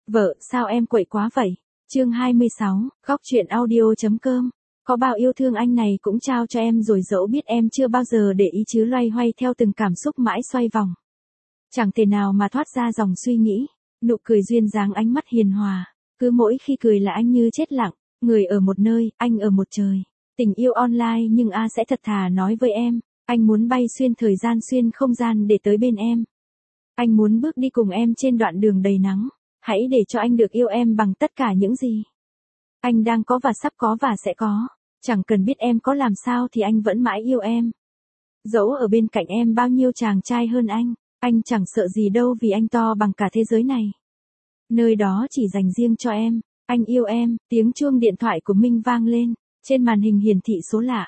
Vợ, sao em quậy quá vậy? Chương 26, góc truyện audio.com. Có bao yêu thương anh này cũng trao cho em rồi, dẫu biết em chưa bao giờ để ý chứ loay hoay theo từng cảm xúc mãi xoay vòng. Chẳng thể nào mà thoát ra dòng suy nghĩ, nụ cười duyên dáng, ánh mắt hiền hòa. Cứ mỗi khi cười là anh như chết lặng, người ở một nơi, anh ở một trời. Tình yêu online nhưng sẽ thật thà nói với em, anh muốn bay xuyên thời gian xuyên không gian để tới bên em. Anh muốn bước đi cùng em trên đoạn đường đầy nắng. Hãy để cho anh được yêu em bằng tất cả những gì anh đang có và sắp có và sẽ có. Chẳng cần biết em có làm sao thì anh vẫn mãi yêu em. Dẫu ở bên cạnh em bao nhiêu chàng trai hơn anh chẳng sợ gì đâu vì anh to bằng cả thế giới này. Nơi đó chỉ dành riêng cho em, anh yêu em. Tiếng chuông điện thoại của Minh vang lên, trên màn hình hiển thị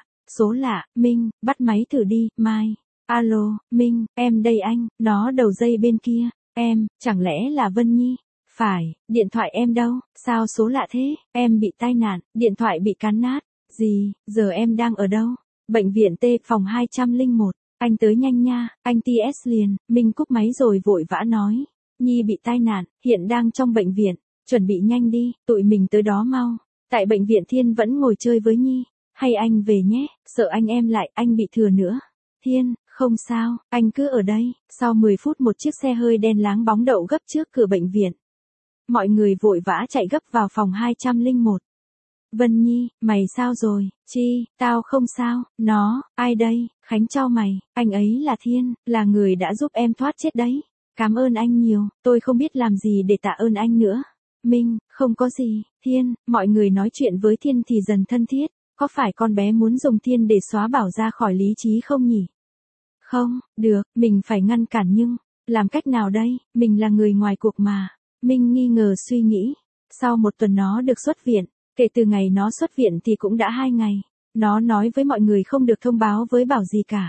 số lạ, Minh, bắt máy thử đi, Mai. Alo, Minh, em đây anh, nó đầu dây bên kia, em, chẳng lẽ là Vân Nhi? Phải, điện thoại em đâu, sao số lạ thế, em bị tai nạn, điện thoại bị cán nát. Gì, giờ em đang ở đâu? Bệnh viện T, phòng 201, anh tới nhanh nha, anh TS liền. Minh cúp máy rồi vội vã nói, Nhi bị tai nạn, hiện đang trong bệnh viện, chuẩn bị nhanh đi, tụi mình tới đó mau. Tại bệnh viện Thiên vẫn ngồi chơi với Nhi, hay anh về nhé, sợ anh em lại, anh bị thừa nữa. Thiên, không sao, anh cứ ở đây. Sau 10 phút một chiếc xe hơi đen láng bóng đậu gấp trước cửa bệnh viện. Mọi người vội vã chạy gấp vào phòng 201. Vân Nhi, mày sao rồi? Chi, tao không sao. Nó, ai đây? Khánh chau mày, anh ấy là Thiên, là người đã giúp em thoát chết đấy. Cảm ơn anh nhiều, tôi không biết làm gì để tạ ơn anh nữa. Minh, không có gì. Thiên, mọi người nói chuyện với Thiên thì dần thân thiết. Có phải con bé muốn dùng Thiên để xóa Bảo ra khỏi lý trí không nhỉ? Không, được, mình phải ngăn cản nhưng, làm cách nào đây, mình là người ngoài cuộc mà. Minh nghi ngờ suy nghĩ. Sau một tuần nó được xuất viện, kể từ ngày nó xuất viện thì cũng đã 2 ngày. Nó nói với mọi người không được thông báo với Bảo gì cả.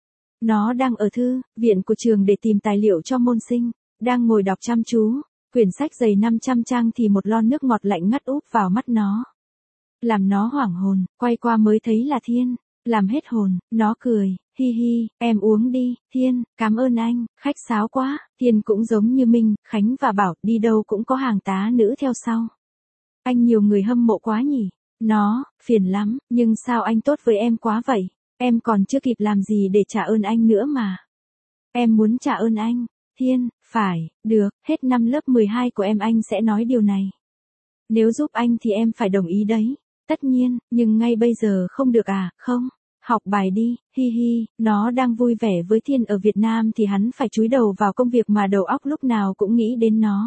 Nó đang ở thư viện của trường để tìm tài liệu cho môn sinh, đang ngồi đọc chăm chú. Quyển sách dày 500 trang thì một lon nước ngọt lạnh ngắt úp vào mắt nó. Làm nó hoảng hồn, quay qua mới thấy là Thiên. Làm hết hồn, nó cười, hi hi, em uống đi. Thiên, cảm ơn anh, khách sáo quá. Thiên cũng giống như Minh, Khánh và Bảo, đi đâu cũng có hàng tá nữ theo sau. Anh nhiều người hâm mộ quá nhỉ. Nó, phiền lắm, nhưng sao anh tốt với em quá vậy? Em còn chưa kịp làm gì để trả ơn anh nữa mà. Em muốn trả ơn anh. Thiên, phải, được, hết năm lớp 12 của em anh sẽ nói điều này. Nếu giúp anh thì em phải đồng ý đấy. Tất nhiên, nhưng ngay bây giờ không được à, không? Học bài đi, hi hi, nó đang vui vẻ với Thiên ở Việt Nam thì hắn phải chúi đầu vào công việc mà đầu óc lúc nào cũng nghĩ đến nó.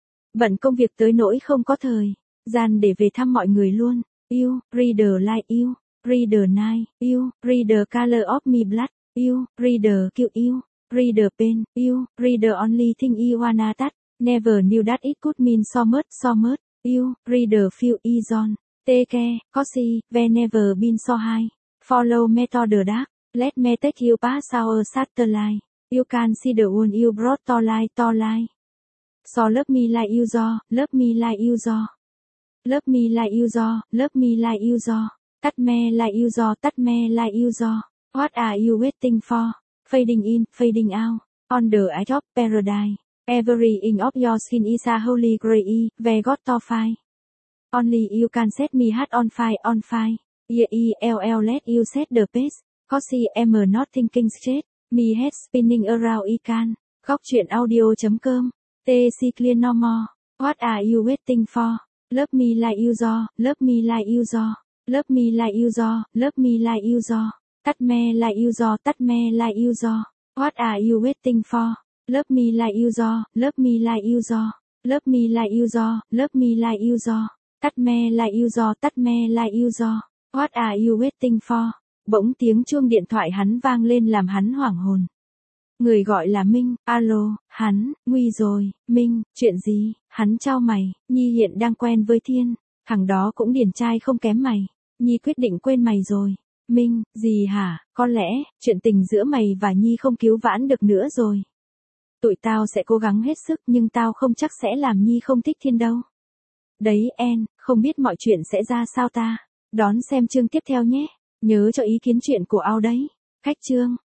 Bận công việc tới nỗi không có thời gian để về thăm mọi người luôn. You, reader like you, reader night, you, reader color of me blood, you, reader kill you, reader pain, you, reader only thing you wanna touch, never knew that it could mean so much, you, reader feel easy. Take care, cozy, whenever been so high. Follow me to the dark. Let me take you past our satellite. You can see the one you brought to light. So love me like you do, love me like you do. Love me like you do, love me like you do. Touch me like you do, touch me like you do. What are you waiting for? Fading in, fading out. On the edge of paradise. Every inch of your skin is a holy grail, where God to find. Only you can set me heart on fire. Yeah, let you set the pace. Cause I'm not thinking straight. Me head spinning around can. Góc truyện audio.com. TC clear no more. What are you waiting for? Love me like you do, love me like you do. Love me like you do, love me like you do. Touch me like you do, touch me like you do. What are you waiting for? Love me like you do, love me like you do. Love me like you do, love me like you do. Touch me like you do, touch me like you do. What are you waiting for? Bỗng tiếng chuông điện thoại hắn vang lên làm hắn hoảng hồn. Người gọi là Minh. Alo, hắn, nguy rồi. Minh, chuyện gì? Hắn chau mày. Nhi hiện đang quen với Thiên. Thằng đó cũng điển trai không kém mày. Nhi quyết định quên mày rồi. Minh, gì hả? Có lẽ, chuyện tình giữa mày và Nhi không cứu vãn được nữa rồi. Tụi tao sẽ cố gắng hết sức nhưng tao không chắc sẽ làm Nhi không thích Thiên đâu. Đấy en, không biết mọi chuyện sẽ ra sao ta. Đón xem chương tiếp theo nhé. Nhớ cho ý kiến chuyện của Ao đấy. Cách chương.